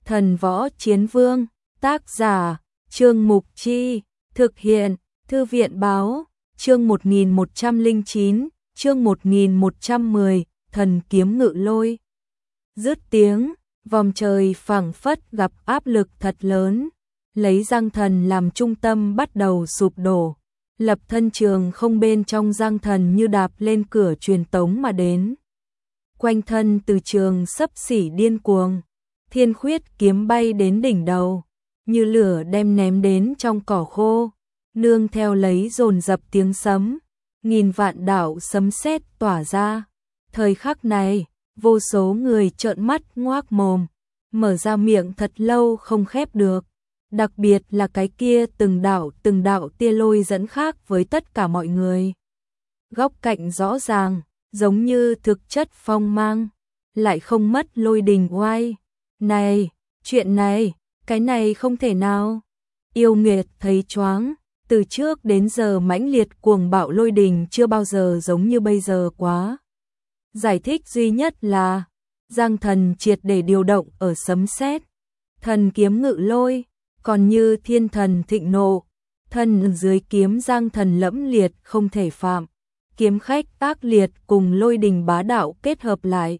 Thần Võ Chiến Vương, tác giả, Trương Mục Chi, thực hiện, Thư viện Báo, chương 1109, chương 1110, thần kiếm ngự lôi. Dứt tiếng, vòng trời phảng phất gặp áp lực thật lớn, lấy Giang Thần làm trung tâm bắt đầu sụp đổ. Lập thân trường không bên trong Giang Thần như đạp lên cửa truyền tống mà đến. Quanh thân từ trường xấp xỉ điên cuồng, thiên khuyết kiếm bay đến đỉnh đầu, như lửa đem ném đến trong cỏ khô, nương theo lấy dồn dập tiếng sấm, nghìn vạn đạo sấm sét tỏa ra. Thời khắc này, vô số người trợn mắt ngoác mồm, mở ra miệng thật lâu không khép được. Đặc biệt là cái kia từng đạo tia lôi dẫn khác với tất cả mọi người. Góc cạnh rõ ràng, giống như thực chất phong mang, lại không mất lôi đình oai. Này, chuyện này, cái này không thể nào. Yêu Nguyệt thấy choáng, từ trước đến giờ mãnh liệt cuồng bạo lôi đình chưa bao giờ giống như bây giờ quá. Giải thích duy nhất là, Giang Thần triệt để điều động ở sấm sét, thần kiếm ngự lôi. Còn như thiên thần thịnh nộ, thân dưới kiếm Giang Thần lẫm liệt không thể phạm, kiếm khách ác liệt cùng lôi đình bá đạo kết hợp lại.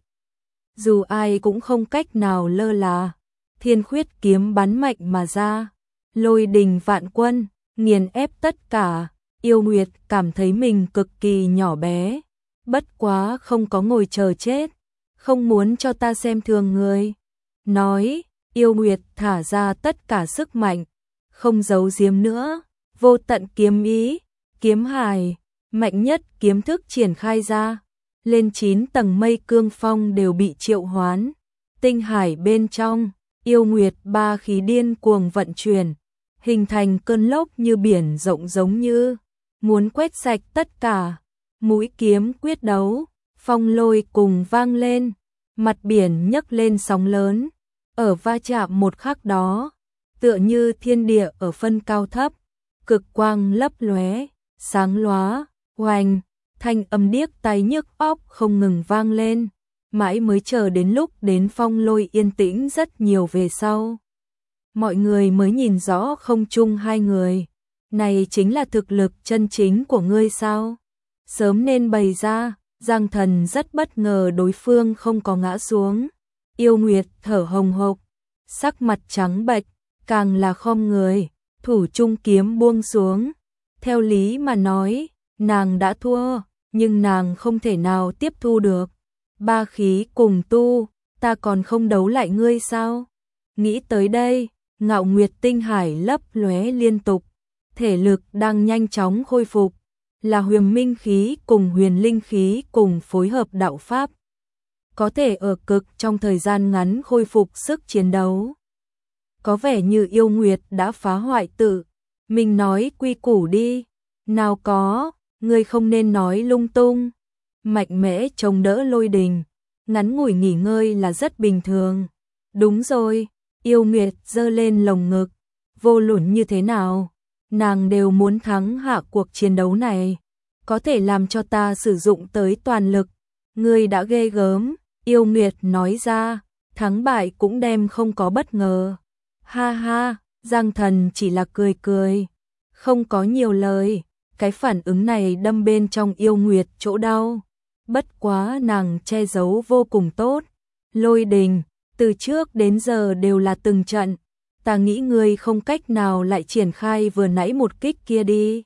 Dù ai cũng không cách nào lơ là, thiên khuyết kiếm bắn mạnh mà ra, lôi đình vạn quân, nghiền ép tất cả. Yêu Nguyệt cảm thấy mình cực kỳ nhỏ bé, bất quá không có ngồi chờ chết, không muốn cho ta xem thường người. Nói, Yêu Nguyệt thả ra tất cả sức mạnh, không giấu giếm nữa, vô tận kiếm ý, kiếm hải, mạnh nhất kiếm thức triển khai ra, lên 9 tầng mây cương phong đều bị triệu hoán. Tinh hải bên trong, Yêu Nguyệt ba khí điên cuồng vận chuyển, hình thành cơn lốc như biển rộng giống như muốn quét sạch tất cả. Mũi kiếm quyết đấu, phong lôi cùng vang lên, mặt biển nhấc lên sóng lớn. Ở va chạm một khắc đó, tựa như thiên địa ở phân cao thấp, cực quang lấp lóe, sáng lóa, oanh, thanh âm điếc tai nhức óc không ngừng vang lên, mãi mới chờ đến lúc đến phong lôi yên tĩnh rất nhiều về sau. Mọi người mới nhìn rõ không chung hai người, này chính là thực lực chân chính của ngươi sao? Sớm nên bày ra. Giang Thần rất bất ngờ đối phương không có ngã xuống. Yêu Nguyệt thở hồng hộc, sắc mặt trắng bệch, càng là khom người, thủ trung kiếm buông xuống. Theo lý mà nói, nàng đã thua, nhưng nàng không thể nào tiếp thu được. Ba khí cùng tu, ta còn không đấu lại ngươi sao? Nghĩ tới đây, Ngạo Nguyệt tinh hải lấp lóe liên tục, thể lực đang nhanh chóng khôi phục, là huyền minh khí cùng huyền linh khí cùng phối hợp đạo pháp, có thể ở cực trong thời gian ngắn khôi phục sức chiến đấu. Có vẻ như Yêu Nguyệt đã phá hoại tự mình nói quy củ đi. Nào có, ngươi không nên nói lung tung. Mạnh mẽ chống đỡ lôi đình, ngắn ngủi nghỉ ngơi là rất bình thường. Đúng rồi, Yêu Nguyệt giơ lên lồng ngực, vô luận như thế nào, nàng đều muốn thắng hạ cuộc chiến đấu này, có thể làm cho ta sử dụng tới toàn lực. Ngươi đã ghê gớm. Yêu Nguyệt nói ra, thắng bại cũng đem không có bất ngờ. Ha ha, Giang Thần chỉ là cười cười, không có nhiều lời. Cái phản ứng này đâm bên trong Yêu Nguyệt chỗ đau, bất quá nàng che giấu vô cùng tốt. Lôi đình, từ trước đến giờ đều là từng trận, ta nghĩ ngươi không cách nào lại triển khai vừa nãy một kích kia đi.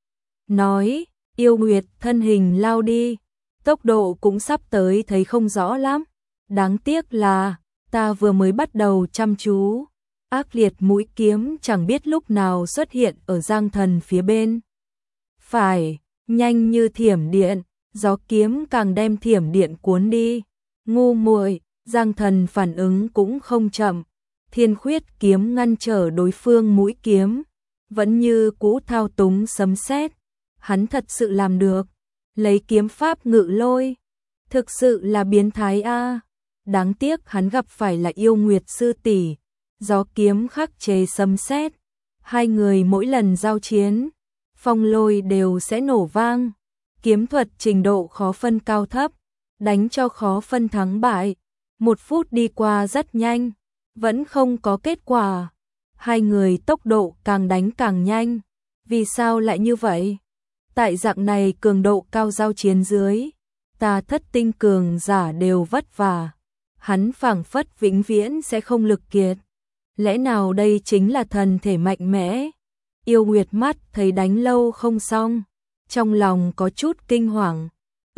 Nói, Yêu Nguyệt thân hình lao đi, tốc độ cũng sắp tới thấy không rõ lắm. Đáng tiếc là, ta vừa mới bắt đầu chăm chú. Ác liệt mũi kiếm chẳng biết lúc nào xuất hiện ở Giang Thần phía bên phải, nhanh như thiểm điện, gió kiếm càng đem thiểm điện cuốn đi. Ngu muội, Giang Thần phản ứng cũng không chậm. Thiên khuyết kiếm ngăn trở đối phương mũi kiếm, vẫn như cũ thao túng sấm sét. Hắn thật sự làm được, lấy kiếm pháp ngự lôi, thực sự là biến thái a. Đáng tiếc hắn gặp phải là Yêu Nguyệt sư tỷ, gió kiếm khắc chế sấm sét, hai người mỗi lần giao chiến, phong lôi đều sẽ nổ vang. Kiếm thuật trình độ khó phân cao thấp, đánh cho khó phân thắng bại. 1 phút đi qua rất nhanh, vẫn không có kết quả. Hai người tốc độ càng đánh càng nhanh. Vì sao lại như vậy? Tại dạng này cường độ cao giao chiến dưới, ta thất tinh cường giả đều vất vả. Hắn phảng phất vĩnh viễn sẽ không lực kiệt. Lẽ nào đây chính là thần thể mạnh mẽ? Yêu Nguyệt mắt thấy đánh lâu không xong, trong lòng có chút kinh hoàng.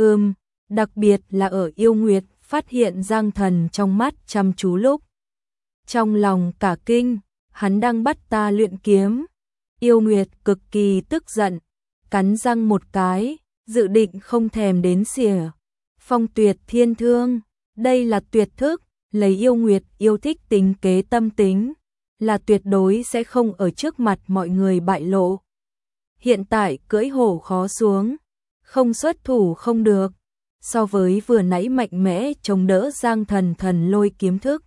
Đặc biệt là ở Yêu Nguyệt phát hiện Giang Thần trong mắt chăm chú lúc. Trong lòng cả kinh, hắn đang bắt ta luyện kiếm. Yêu Nguyệt cực kỳ tức giận, cắn răng một cái, dự định không thèm đến xỉa. Phong Tuyệt Thiên Thương, đây là tuyệt thức, lấy Yêu Nguyệt yêu thích tính kế tâm tính, là tuyệt đối sẽ không ở trước mặt mọi người bại lộ. Hiện tại cưỡi hổ khó xuống, không xuất thủ không được. So với vừa nãy mạnh mẽ chống đỡ Giang Thần thần lôi kiếm thức.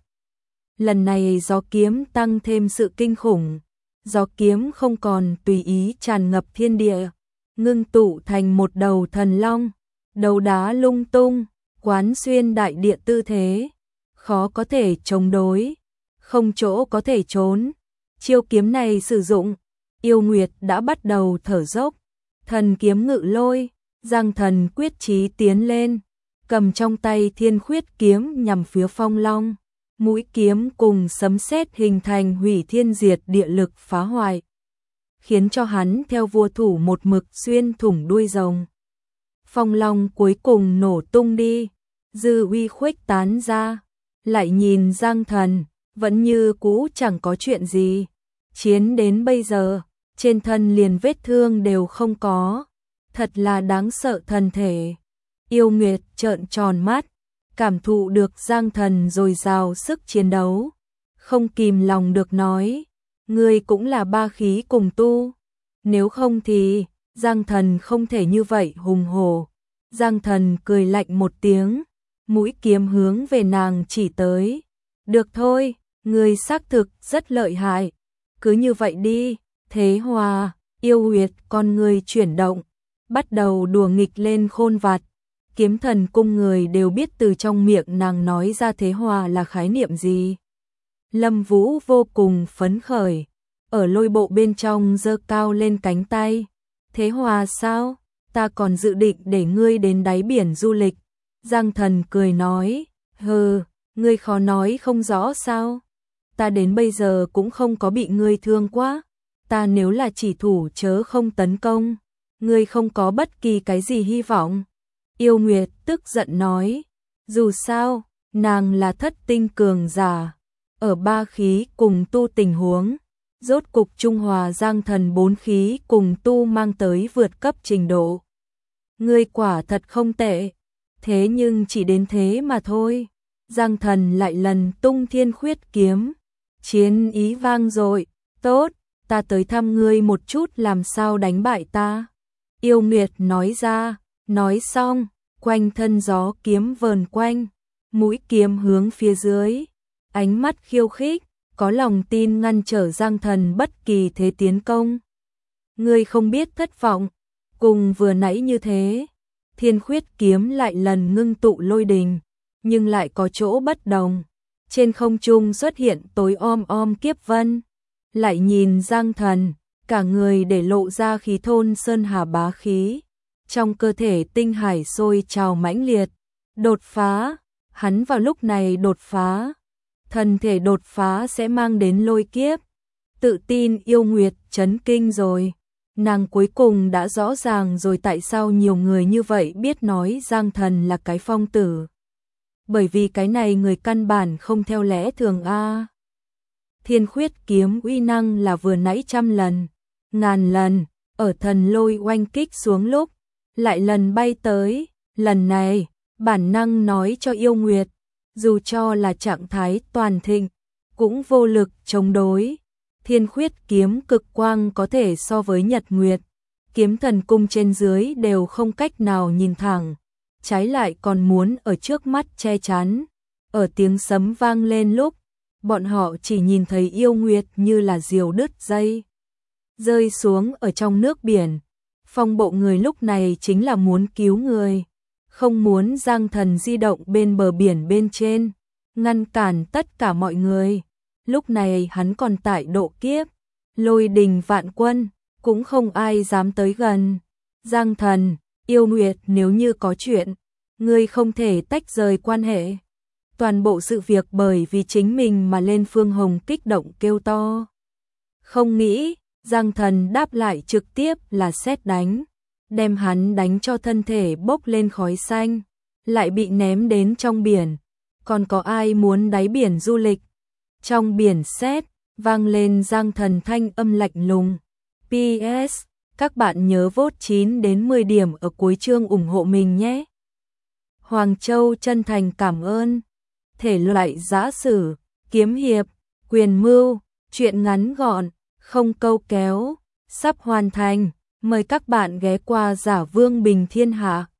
Lần này gió kiếm tăng thêm sự kinh khủng. Gió kiếm không còn tùy ý tràn ngập thiên địa, ngưng tụ thành một đầu thần long, đầu đá lung tung, quán xuyên đại địa tư thế, khó có thể chống đối, không chỗ có thể trốn. Chiêu kiếm này sử dụng, Yêu Nguyệt đã bắt đầu thở dốc. Thần kiếm ngự lôi, Giang Thần quyết chí tiến lên, cầm trong tay Thiên Khuyết kiếm nhằm phía Phong Long. Mũi kiếm cùng sấm sét hình thành hủy thiên diệt địa lực phá hoại, khiến cho hắn theo vua thủ một mực xuyên thủng đuôi rồng. Phong Long cuối cùng nổ tung đi, dư uy khuếch tán ra, lại nhìn Giang Thần, vẫn như cũ chẳng có chuyện gì. Chiến đến bây giờ, trên thân liền vết thương đều không có, thật là đáng sợ thần thể. Yêu Nguyệt trợn tròn mắt, cảm thụ được Giang Thần dồi dào sức chiến đấu, không kìm lòng được nói, ngươi cũng là ba khí cùng tu, nếu không thì Giang Thần không thể như vậy hùng hổ. Giang Thần cười lạnh một tiếng, mũi kiếm hướng về nàng chỉ tới. Được thôi, ngươi xác thực rất lợi hại, cứ như vậy đi. Thế Hòa, Yêu Nguyệt con ngươi chuyển động, bắt đầu đùa nghịch lên khôn vặt. Kiếm Thần cung người đều biết từ trong miệng nàng nói ra Thế Hòa là khái niệm gì. Lâm Vũ vô cùng phấn khởi, ở lôi bộ bên trong giơ cao lên cánh tay. Thế Hòa sao? Ta còn dự định để ngươi đến đáy biển du lịch. Giang Thần cười nói, hừ, ngươi khó nói không rõ sao? Ta đến bây giờ cũng không có bị ngươi thương quá. Ta nếu là chỉ thủ chớ không tấn công, ngươi không có bất kỳ cái gì hy vọng. Yêu Nguyệt tức giận nói, dù sao, nàng là thất tinh cường giả, ở ba khí cùng tu tình huống, rốt cục trung hòa Giang Thần bốn khí cùng tu mang tới vượt cấp trình độ. Ngươi quả thật không tệ, thế nhưng chỉ đến thế mà thôi. Giang Thần lại lần tung Thiên Khuyết kiếm, chiến ý vang dội, tốt, ta tới thăm ngươi một chút làm sao đánh bại ta. Yêu Nguyệt nói ra, nói xong, quanh thân gió kiếm vờn quanh, mũi kiếm hướng phía dưới, ánh mắt khiêu khích, có lòng tin ngăn trở Giang Thần bất kỳ thế tiến công. Ngươi không biết thất vọng, cùng vừa nãy như thế, Thiên Khuyết kiếm lại lần ngưng tụ lôi đình, nhưng lại có chỗ bất đồng. Trên không trung xuất hiện tối om kiếp vân, lại nhìn Giang Thần, cả người để lộ ra khí thôn sơn hà bá khí. Trong cơ thể tinh hải sôi trào mãnh liệt, đột phá, hắn vào lúc này đột phá, thân thể đột phá sẽ mang đến lôi kiếp. Tự tin Yêu Nguyệt chấn kinh rồi, nàng cuối cùng đã rõ ràng rồi tại sao nhiều người như vậy biết nói Giang Thần là cái phong tử. Bởi vì cái này người căn bản không theo lẽ thường a. Thiên Khuyết kiếm uy năng là vừa nãy 100 lần, ngàn lần, ở thần lôi oanh kích xuống lúc, lại lần bay tới, lần này, bản năng nói cho Yêu Nguyệt, dù cho là trạng thái toàn thịnh, cũng vô lực chống đối. Thiên Khuyết kiếm cực quang có thể so với nhật nguyệt, kiếm thần cung trên dưới đều không cách nào nhìn thẳng, trái lại còn muốn ở trước mắt che chắn. Ở tiếng sấm vang lên lúc, bọn họ chỉ nhìn thấy Yêu Nguyệt như là diều đứt dây, rơi xuống ở trong nước biển. Phong bộ người lúc này chính là muốn cứu người, không muốn Giang Thần di động bên bờ biển bên trên, ngăn cản tất cả mọi người. lúc này hắn còn tại độ kiếp, lôi đình vạn quân, cũng không ai dám tới gần. Giang Thần, yêu nguyệt, nếu như có chuyện, ngươi không thể tách rời quan hệ. Toàn bộ sự việc bởi vì chính mình mà lên. Phương Hồng kích động kêu to. Không nghĩ, Giang Thần đáp lại trực tiếp là sét đánh, đem hắn đánh cho thân thể bốc lên khói xanh, lại bị ném đến trong biển. Còn có ai muốn đáy biển du lịch? Trong biển sét vang lên Giang Thần thanh âm lạnh lùng. PS, các bạn nhớ vote 9 đến 10 điểm ở cuối chương ủng hộ mình nhé. Hoàng Châu chân thành cảm ơn. Thể loại giã sử, kiếm hiệp, quyền mưu, truyện ngắn gọn, không câu kéo, sắp hoàn thành. Mời các bạn ghé qua Giả Vương Bình Thiên Hạ.